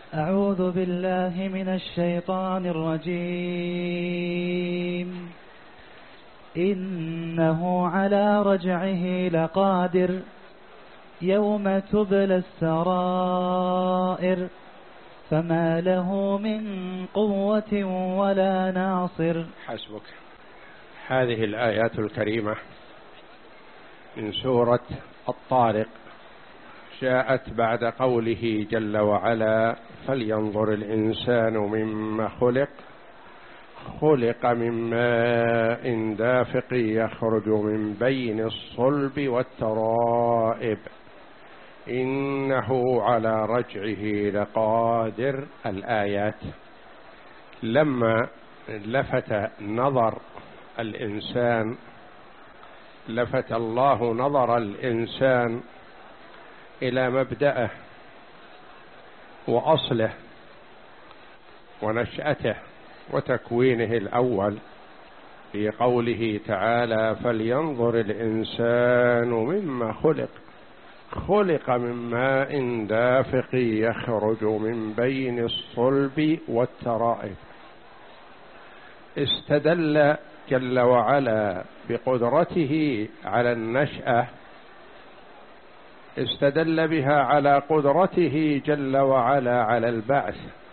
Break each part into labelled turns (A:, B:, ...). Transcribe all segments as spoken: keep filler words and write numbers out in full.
A: أعوذ بالله من الشيطان الرجيم. إنه على رجعه لقادر يوم تبلى السرائر فما له من قوة ولا ناصر.
B: حسبك. هذه الآيات الكريمة من سورة الطارق جاءت بعد قوله جل وعلا: فلينظر الإنسان مما خلق خلق من ماء دافق يخرج من بين الصلب والترائب إنه على رجعه لقادر. الآيات لما لفت نظر الإنسان لفت الله نظر الإنسان إلى مبدأه وأصله ونشأته وتكوينه الأول في قوله تعالى: فلينظر الإنسان مما خلق خلق من ماء دافق يخرج من بين الصلب والترائب. استدل جل وعلا بقدرته على النشأة، استدل بها على قدرته جل وعلا على البعث.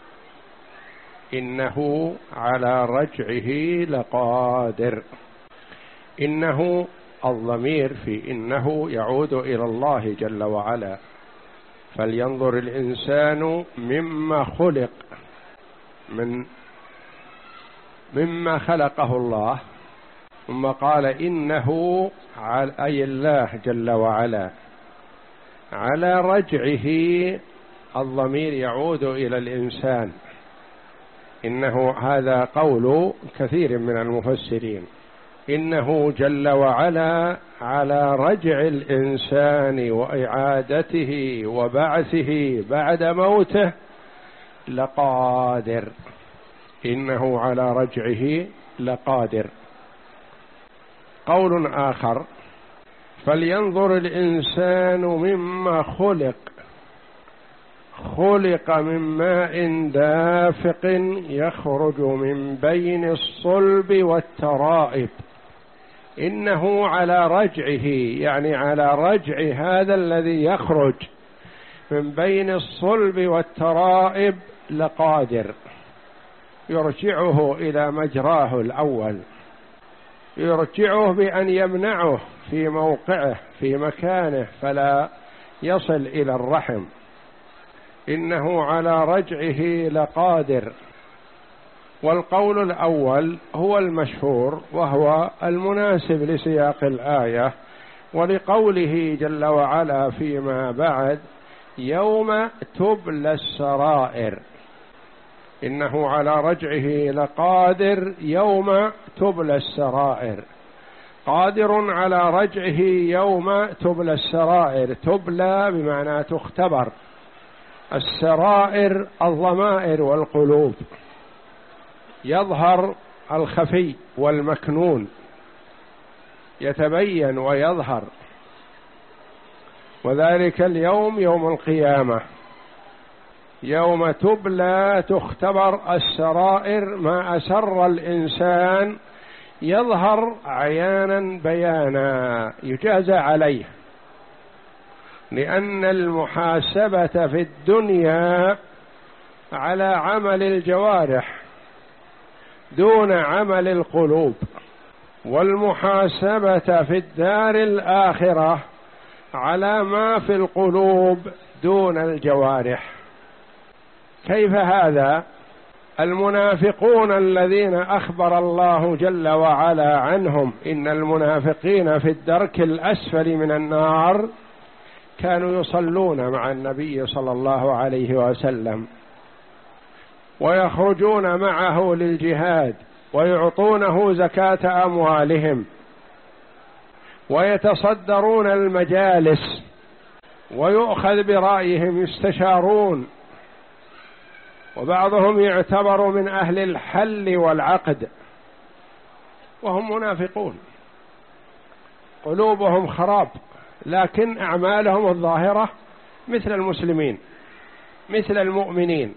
B: إنه على رجعه لقادر. إنه الضمير في إنه يعود إلى الله جل وعلا. فلينظر الإنسان مما خلق، من مما خلقه الله، ثم قال إنه أي الله جل وعلا على رجعه. الضمير يعود إلى الإنسان. إنه هذا قول كثير من المفسرين. إنه جل وعلا على رجع الإنسان وإعادته وبعثه بعد موته لقادر. إنه على رجعه لقادر. قول آخر: فلينظر الإنسان مما خلق خلق من ماء دافق يخرج من بين الصلب والترائب. إنه على رجعه، يعني على رجع هذا الذي يخرج من بين الصلب والترائب لقادر. يرجعه إلى مجراه الأول، يرجعه بأن يمنعه في موقعه في مكانه فلا يصل إلى الرحم. إنه على رجعه لقادر. والقول الأول هو المشهور وهو المناسب لسياق الآية ولقوله جل وعلا فيما بعد: يوم تبلى السرائر. إنه على رجعه لقادر يوم تبلى السرائر. قادر على رجعه يوم تبلى السرائر. تبلى بمعنى تختبر. السرائر الضمائر والقلوب، يظهر الخفي والمكنون، يتبين ويظهر. وذلك اليوم يوم القيامة، يوم تبلى تختبر السرائر، ما أسر الإنسان يظهر عيانا بيانا يجازى عليه. لأن المحاسبة في الدنيا على عمل الجوارح دون عمل القلوب، والمحاسبة في الدار الآخرة على ما في القلوب دون الجوارح. كيف هذا؟ المنافقون الذين أخبر الله جل وعلا عنهم إن المنافقين في الدرك الأسفل من النار كانوا يصلون مع النبي صلى الله عليه وسلم، ويخرجون معه للجهاد، ويعطونه زكاة أموالهم، ويتصدرون المجالس، ويؤخذ برأيهم، يستشارون، وبعضهم يعتبر من أهل الحل والعقد، وهم منافقون قلوبهم خراب، لكن أعمالهم الظاهرة مثل المسلمين. مثل المؤمنين.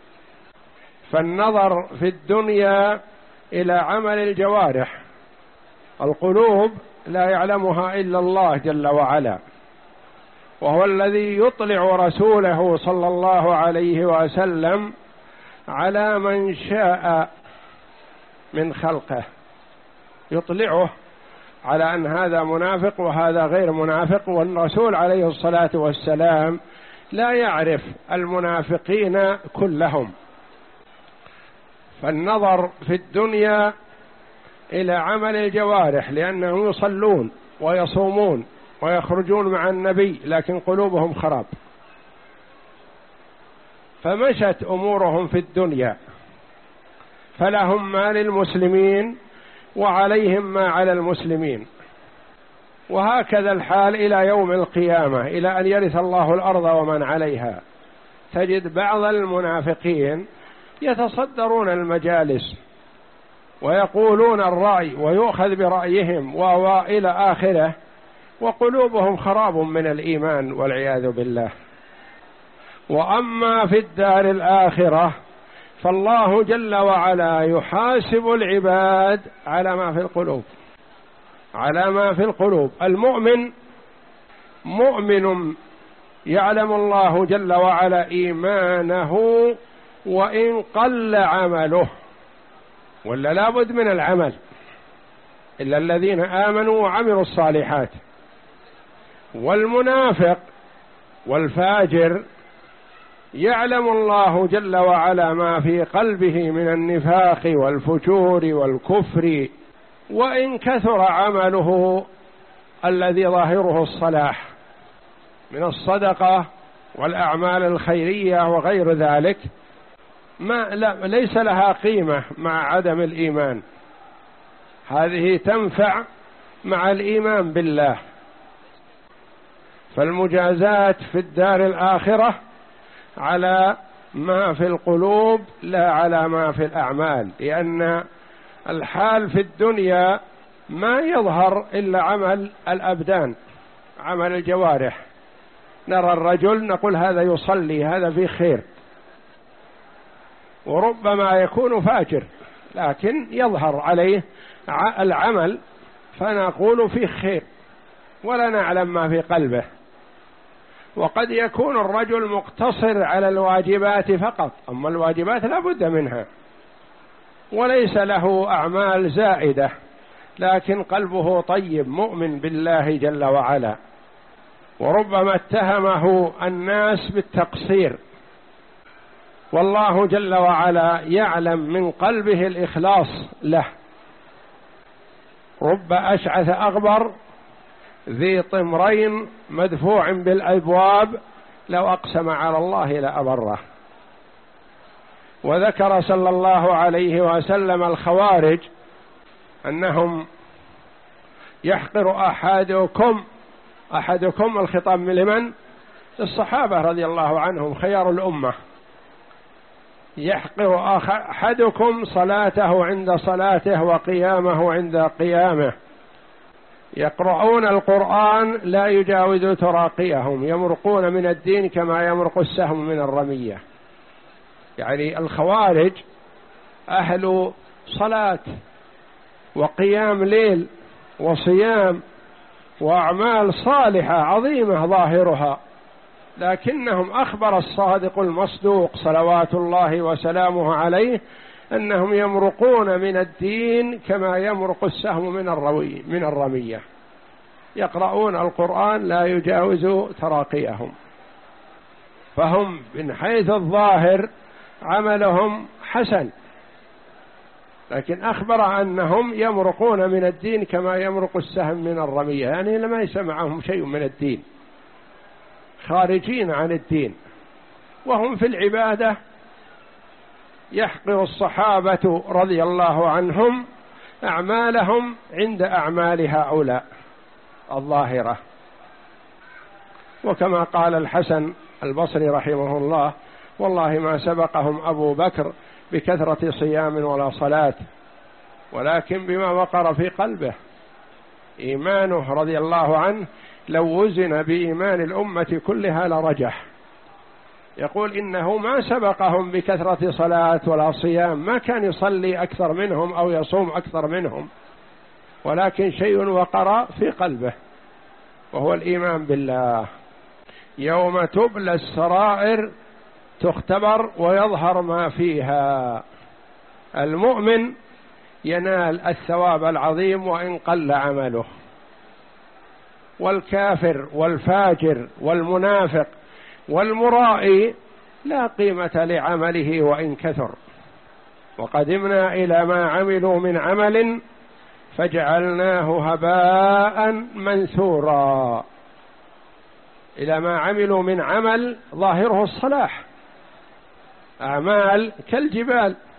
B: فالنظر في الدنيا إلى عمل الجوارح، القلوب لا يعلمها إلا الله جل وعلا، وهو الذي يطلع رسوله صلى الله عليه وسلم على من شاء من خلقه، يطلعه على أن هذا منافق وهذا غير منافق. والرسول عليه الصلاة والسلام لا يعرف المنافقين كلهم. فالنظر في الدنيا إلى عمل الجوارح، لأنهم يصلون ويصومون ويخرجون مع النبي لكن قلوبهم خراب، فمشت أمورهم في الدنيا، فلهم ما للمسلمين وعليهم ما على المسلمين. وهكذا الحال إلى يوم القيامة، إلى أن يرث الله الأرض ومن عليها. تجد بعض المنافقين يتصدرون المجالس ويقولون الرأي ويؤخذ برأيهم وإلى آخره، وقلوبهم خراب من الإيمان والعياذ بالله. وأما في الدار الآخرة فالله جل وعلا يحاسب العباد على ما في القلوب، على ما في القلوب. المؤمن مؤمن يعلم الله جل وعلا إيمانه وإن قل عمله، ولا لابد من العمل إلا الذين آمنوا وعملوا الصالحات. والمنافق والفاجر يعلم الله جل وعلا ما في قلبه من النفاق والفجور والكفر، وإن كثر عمله الذي ظاهره الصلاح من الصدقة والأعمال الخيرية وغير ذلك، ما لا ليس لها قيمة مع عدم الإيمان. هذه تنفع مع الإيمان بالله. فالمجازات في الدار الآخرة على ما في القلوب لا على ما في الأعمال، لأن الحال في الدنيا ما يظهر إلا عمل الأبدان، عمل الجوارح. نرى الرجل نقول هذا يصلي، هذا فيه خير، وربما يكون فاجر لكن يظهر عليه العمل فنقول فيه خير ولا نعلم ما في قلبه. وقد يكون الرجل مقتصر على الواجبات فقط، أما الواجبات لا بد منها، وليس له أعمال زائدة، لكن قلبه طيب مؤمن بالله جل وعلا. وربما اتهمه الناس بالتقصير، والله جل وعلا يعلم من قلبه الإخلاص له. رب أشعث أغبر ذي طمرين مدفوع بالأبواب لو أقسم على الله لأبره. وذكر صلى الله عليه وسلم الخوارج أنهم يحقر أحدكم أحدكم الخطاب لمن؟ الصحابة رضي الله عنهم خيار الأمة. يحقر أحدكم صلاته عند صلاته وقيامه عند قيامه، يقرؤون القرآن لا يجاوز تراقيهم، يمرقون من الدين كما يمرق السهم من الرمية. يعني الخوارج أهل صلاة وقيام ليل وصيام وأعمال صالحة عظيمة ظاهرها، لكنهم أخبر الصادق المصدوق صلوات الله وسلامه عليه أنهم يمرقون من الدين كما يمرق السهم من الروي من الرمية، يقرؤون القرآن لا يجاوز تراقيهم. فهم من حيث الظاهر عملهم حسن، لكن أخبر أنهم يمرقون من الدين كما يمرق السهم من الرمية، يعني لما يسمعهم شيء من الدين، خارجين عن الدين. وهم في العبادة يحقر الصحابة رضي الله عنهم أعمالهم عند أعمال هؤلاء الظاهرة. وكما قال الحسن البصري رحمه الله: والله ما سبقهم أبو بكر بكثرة صيام ولا صلاة، ولكن بما وقر في قلبه إيمانه رضي الله عنه لو وزن بإيمان الأمة كلها لرجح. يقول إنه ما سبقهم بكثرة صلاة ولا صيام، ما كان يصلي أكثر منهم أو يصوم أكثر منهم، ولكن شيء وقر في قلبه وهو الإيمان بالله. يوم تبلى السرائر تختبر ويظهر ما فيها. المؤمن ينال الثواب العظيم وإن قل عمله، والكافر والفاجر والمنافق والمرائي لا قيمة لعمله وإن كثر. وقدمنا إلى ما عملوا من عمل فجعلناه هباء منثورا. إلى ما عملوا من عمل ظاهره الصلاح، أعمال كالجبال